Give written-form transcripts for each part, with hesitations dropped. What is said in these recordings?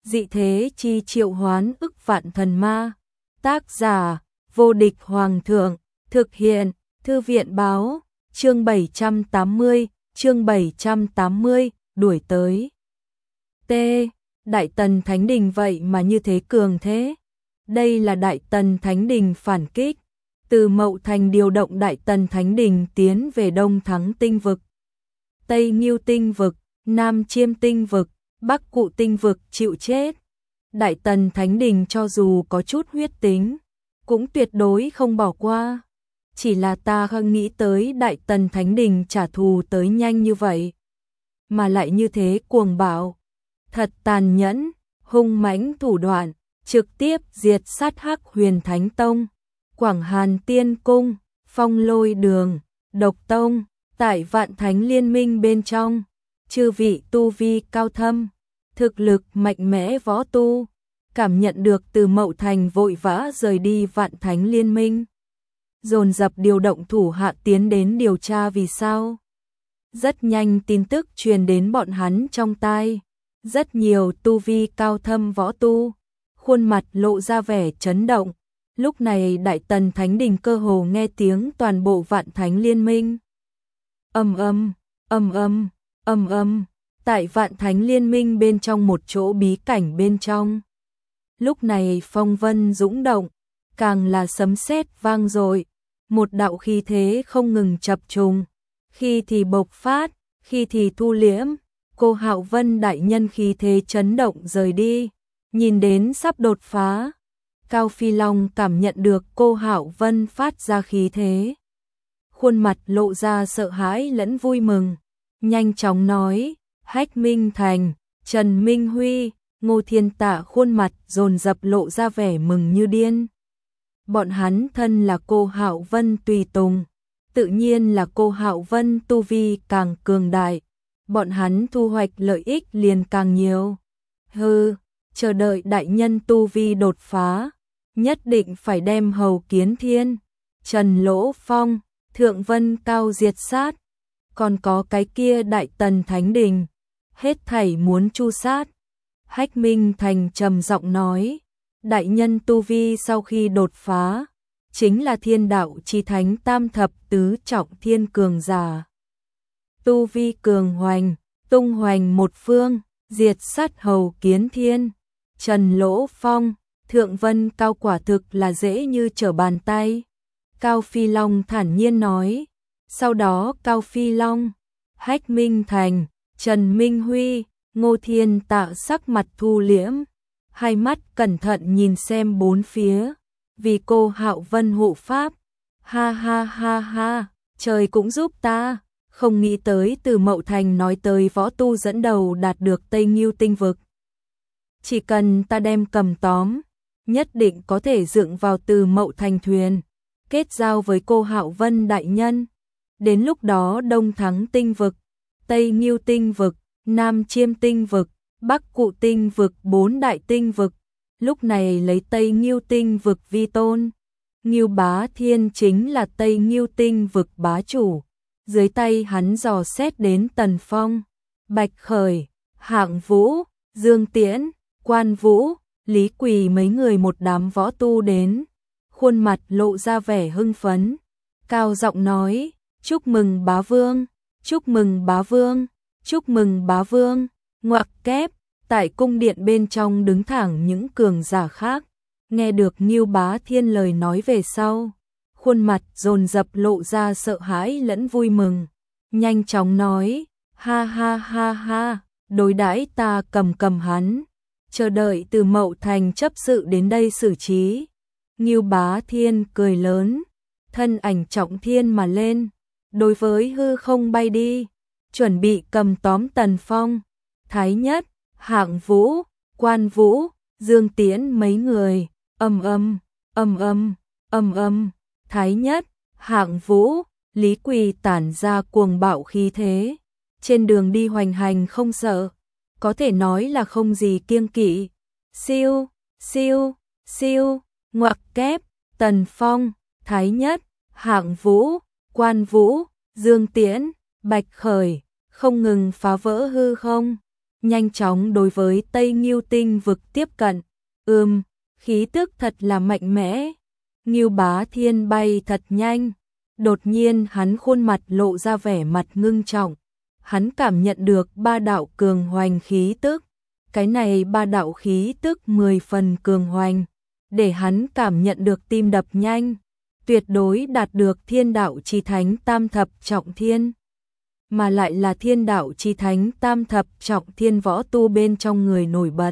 dị thế chi triệu hoán ức vạn thần ma. Tác giả, vô địch hoàng thượng, thực hiện, thư viện báo, chương 780, đuổi tới. T. Đại Tần Thánh Đình vậy mà như thế cường thế. Đây là Đại Tần Thánh Đình phản kích. Từ Mậu Thành điều động Đại Tần Thánh Đình tiến về Đông Thắng Tinh Vực, Tây Ngưu Tinh Vực, Nam Chiêm Tinh Vực, Bắc Cụ Tinh Vực chịu chết. Đại Tần Thánh Đình cho dù có chút huyết tính, cũng tuyệt đối không bỏ qua. Chỉ là ta không nghĩ tới Đại Tần Thánh Đình trả thù tới nhanh như vậy. Mà lại như thế cuồng bạo. Thật tàn nhẫn, hung mãnh thủ đoạn, trực tiếp diệt sát Hắc Huyền Thánh Tông, Quảng Hàn Tiên Cung, Phong Lôi Đường, Độc Tông. Tại Vạn Thánh Liên Minh bên trong, chư vị tu vi cao thâm, thực lực mạnh mẽ võ tu, cảm nhận được từ Mậu Thành vội vã rời đi Vạn Thánh Liên Minh. Dồn dập điều động thủ hạ tiến đến điều tra vì sao. Rất nhanh tin tức truyền đến bọn hắn trong tai. Rất nhiều tu vi cao thâm võ tu, khuôn mặt lộ ra vẻ chấn động. Lúc này Đại Tần Thánh Đình cơ hồ nghe tiếng toàn bộ Vạn Thánh Liên Minh. Ầm ầm, tại Vạn Thánh Liên Minh bên trong một chỗ bí cảnh bên trong. Lúc này phong vân dũng động, càng là sấm sét vang dội, một đạo khí thế không ngừng chập trùng, khi thì bộc phát, khi thì thu liễm. Cô Hạo Vân đại nhân khí thế chấn động rời đi, nhìn đến sắp đột phá. Cao Phi Long cảm nhận được cô Hạo Vân phát ra khí thế, khuôn mặt lộ ra sợ hãi lẫn vui mừng, nhanh chóng nói, Hách Minh Thành, Trần Minh Huy, Ngô Thiên Tạ khuôn mặt dồn dập lộ ra vẻ mừng như điên. Bọn hắn thân là cô Hạo Vân tùy tùng, tự nhiên là cô Hạo Vân tu vi càng cường đại, bọn hắn thu hoạch lợi ích liền càng nhiều. Hừ, chờ đợi đại nhân tu vi đột phá, nhất định phải đem Hầu Kiến Thiên, Trần Lỗ Phong, Thượng Vân Cao diệt sát, còn có cái kia Đại Tần Thánh Đình, hết thảy muốn chu sát. Hách Minh Thành trầm giọng nói, đại nhân tu vi sau khi đột phá, chính là thiên đạo chi thánh tam thập tứ trọng thiên cường giả. Tu vi cường hoành, tung hoành một phương, diệt sát Hầu Kiến Thiên, Trần Lỗ Phong, Thượng Vân Cao quả thực là dễ như trở bàn tay. Cao Phi Long thản nhiên nói. Sau đó Cao Phi Long, Hách Minh Thành, Trần Minh Huy, Ngô Thiên Tạ sắc mặt thu liễm, hai mắt cẩn thận nhìn xem bốn phía, vì cô Hạo Vân hộ pháp. Ha ha ha ha, trời cũng giúp ta, không nghĩ tới từ Mậu Thành nói tới võ tu dẫn đầu đạt được Tây Ngưu Tinh Vực. Chỉ cần ta đem cầm tóm, nhất định có thể dựng vào từ Mậu Thành thuyền, kết giao với cô Hạo Vân đại nhân. Đến lúc đó Đông Thắng Tinh Vực, Tây Ngưu Tinh Vực, Nam Chiêm Tinh Vực, Bắc Cụ Tinh Vực, bốn đại tinh vực. Lúc này lấy Tây Ngưu Tinh Vực vi tôn, Ngưu Bá Thiên chính là Tây Ngưu Tinh Vực bá chủ. Dưới tay hắn dò xét đến Tần Phong, Bạch Khởi, Hạng Vũ, Dương Tiễn, Quan Vũ, Lý Quỳ mấy người một đám võ tu đến, khuôn mặt lộ ra vẻ hưng phấn, cao giọng nói, chúc mừng bá vương, chúc mừng bá vương, chúc mừng bá vương. Ngoặc kép, tại cung điện bên trong đứng thẳng những cường giả khác, nghe được Ngưu Bá Thiên lời nói về sau, khuôn mặt dồn dập lộ ra sợ hãi lẫn vui mừng, nhanh chóng nói, ha ha ha ha, đối đãi ta cầm hắn, chờ đợi từ Mậu Thành chấp sự đến đây xử trí. Ngưu Bá Thiên cười lớn, thân ảnh trọng thiên mà lên, đối với hư không bay đi, chuẩn bị cầm tóm Tần Phong, Thái Nhất, Hạng Vũ, Quan Vũ, Dương Tiễn mấy người. Thái Nhất, Hạng Vũ, Lý Quỳ tản ra cuồng bạo khí thế, trên đường đi hoành hành không sợ, có thể nói là không gì kiêng kỵ. Siêu, siêu, siêu, ngoặc kép, Tần Phong, Thái Nhất, Hạng Vũ, Quan Vũ, Dương Tiễn, Bạch Khởi, không ngừng phá vỡ hư không, nhanh chóng đối với Tây Ngưu Tinh vực tiếp cận. Khí tức thật là mạnh mẽ. Ngưu Bá Thiên bay thật nhanh. Đột nhiên hắn khuôn mặt lộ ra vẻ mặt ngưng trọng. Hắn cảm nhận được ba đạo cường hoành khí tức. Cái này ba đạo khí tức 10 phần cường hoành, để hắn cảm nhận được tim đập nhanh, tuyệt đối đạt được Thiên Đạo Chí Thánh Tam Thập Trọng Thiên, mà lại là Thiên Đạo Chí Thánh Tam Thập Trọng Thiên võ tu bên trong người nổi bật.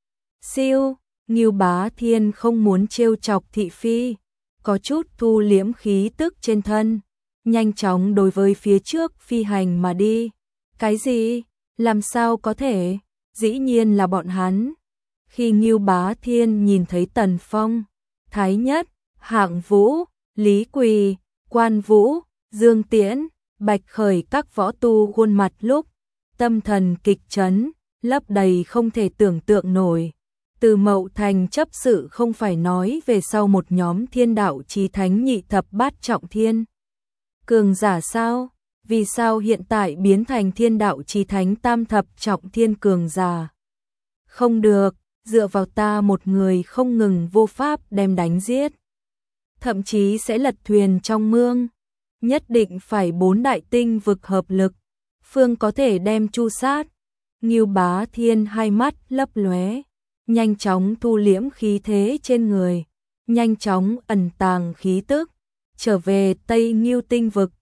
Siêu, Ngưu Bá Thiên không muốn trêu chọc thị phi, có chút thu liễm khí tức trên thân, nhanh chóng đối với phía trước phi hành mà đi. Cái gì? Làm sao có thể? Dĩ nhiên là bọn hắn. Khi Ngưu Bá Thiên nhìn thấy Tần Phong, Thái Nhất, Hạng Vũ, Lý Quỳ, Quan Vũ, Dương Tiễn, Bạch Khởi các võ tu khuôn mặt lúc, tâm thần kịch chấn, lấp đầy không thể tưởng tượng nổi. Từ Mậu Thành chấp sự không phải nói về sau một nhóm Thiên Đạo Chí Thánh nhị thập bát trọng thiên cường giả sao? Vì sao hiện tại biến thành Thiên Đạo Chí Thánh Tam Thập Trọng Thiên cường giả? Không được, dựa vào ta một người không ngừng vô pháp đem đánh giết. Thậm chí sẽ lật thuyền trong mương. Nhất định phải 4 đại tinh vực hợp lực, phương có thể đem chu sát. Ngưu Bá Thiên hai mắt lấp lóe, nhanh chóng thu liễm khí thế trên người, nhanh chóng ẩn tàng khí tức, trở về Tây Ngưu Tinh vực.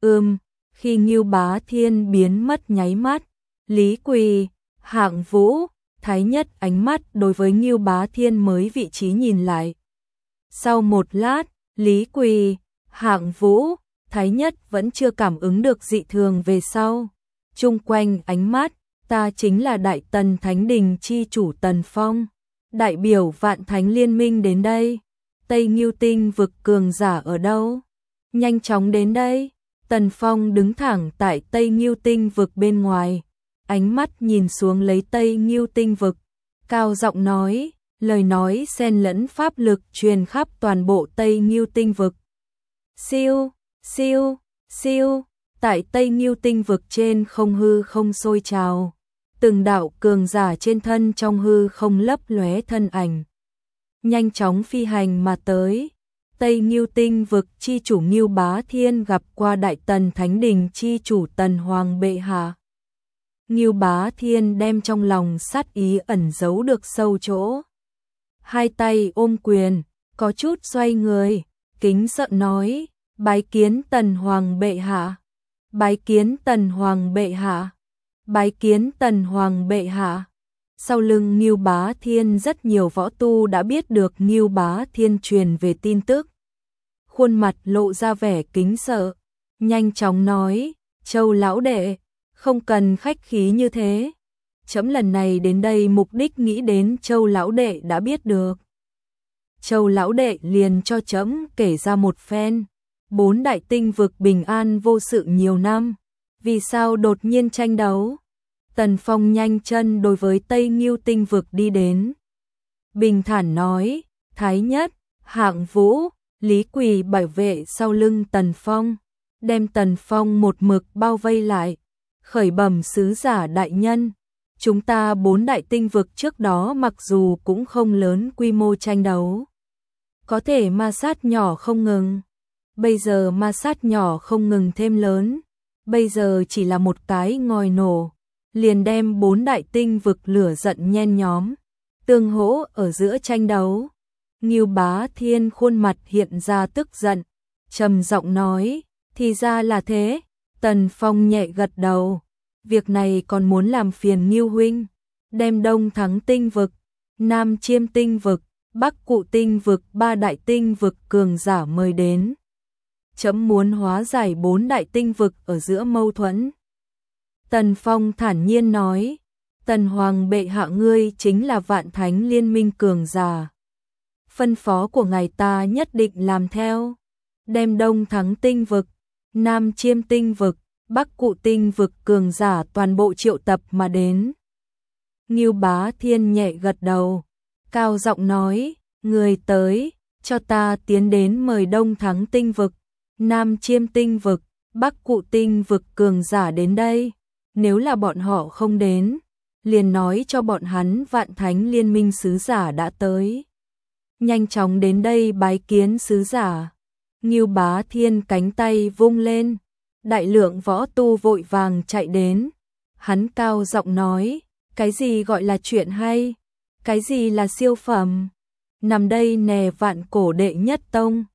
Khi Ngưu Bá Thiên biến mất nháy mắt, Lý Quỳ, Hạng Vũ, Thái Nhất ánh mắt đối với Ngưu Bá Thiên mới vị trí nhìn lại. Sau một lát, Lý Quỳ, Hạng Vũ, Thái Nhất vẫn chưa cảm ứng được dị thường về sau. Chung quanh ánh mắt, ta chính là Đại Tần Thánh Đình chi chủ Tần Phong, đại biểu Vạn Thánh Liên Minh đến đây. Tây Ngưu Tinh vực cường giả ở đâu? Nhanh chóng đến đây. Tần Phong đứng thẳng tại Tây Ngưu Tinh vực bên ngoài, ánh mắt nhìn xuống lấy Tây Ngưu Tinh vực, cao giọng nói, lời nói xen lẫn pháp lực truyền khắp toàn bộ Tây Ngưu Tinh vực. Siêu, siêu, siêu, tại Tây Ngưu Tinh vực trên không hư không sôi trào, từng đạo cường giả trên thân trong hư không lấp lóe thân ảnh, nhanh chóng phi hành mà tới. Tây Ngưu Tinh vực chi chủ Ngưu Bá Thiên gặp qua Đại Tần Thánh Đình chi chủ Tần Hoàng bệ hạ. Ngưu Bá Thiên đem trong lòng sát ý ẩn giấu được sâu chỗ. Hai tay ôm quyền, có chút xoay người, kính sợ nói, bái kiến Tần Hoàng bệ hạ, bái kiến Tần Hoàng bệ hạ, bái kiến Tần Hoàng bệ hạ. Sau lưng Ngưu Bá Thiên rất nhiều võ tu đã biết được Ngưu Bá Thiên truyền về tin tức. Khuôn mặt lộ ra vẻ kính sợ, nhanh chóng nói, Châu lão đệ, không cần khách khí như thế. Trẫm lần này đến đây mục đích nghĩ đến Châu lão đệ đã biết được. Châu lão đệ liền cho trẫm kể ra một phen. 4 đại tinh vực bình an vô sự nhiều năm, vì sao đột nhiên tranh đấu? Tần Phong nhanh chân đối với Tây Ngưu Tinh vực đi đến. Bình thản nói, Thái Nhất, Hạng Vũ, Lý Quỳ bảo vệ sau lưng Tần Phong, đem Tần Phong một mực bao vây lại. Khởi bẩm sứ giả đại nhân, chúng ta 4 đại tinh vực trước đó mặc dù cũng không lớn quy mô tranh đấu, có thể ma sát nhỏ không ngừng. Bây giờ ma sát nhỏ không ngừng thêm lớn, bây giờ chỉ là một cái ngòi nổ, liền đem 4 đại tinh vực lửa giận nhen nhóm, tương hỗ ở giữa tranh đấu. Ngưu Bá Thiên khuôn mặt hiện ra tức giận, trầm giọng nói, thì ra là thế. Tần Phong nhẹ gật đầu, việc này còn muốn làm phiền Ngưu huynh, đem Đông Thắng Tinh vực, Nam Chiêm Tinh vực, Bắc Cụ Tinh vực 3 đại tinh vực cường giả mời đến. Chấm muốn hóa giải 4 đại tinh vực ở giữa mâu thuẫn. Tần Phong thản nhiên nói, Tần Hoàng bệ hạ ngươi chính là Vạn Thánh Liên Minh cường giả. Phân phó của ngài ta nhất định làm theo, đem Đông Thắng Tinh vực, Nam Chiêm Tinh vực, Bắc Cụ Tinh vực cường giả toàn bộ triệu tập mà đến. Ngưu Bá Thiên nhẹ gật đầu, cao giọng nói, người tới, cho ta tiến đến mời Đông Thắng Tinh vực, Nam Chiêm Tinh vực, Bắc Cụ Tinh vực cường giả đến đây. Nếu là bọn họ không đến, liền nói cho bọn hắn Vạn Thánh Liên Minh sứ giả đã tới. Nhanh chóng đến đây bái kiến sứ giả. Ngưu Bá Thiên cánh tay vung lên, đại lượng võ tu vội vàng chạy đến. Hắn cao giọng nói, cái gì gọi là chuyện hay? Cái gì là siêu phẩm? Nằm đây nè, vạn cổ đệ nhất tông.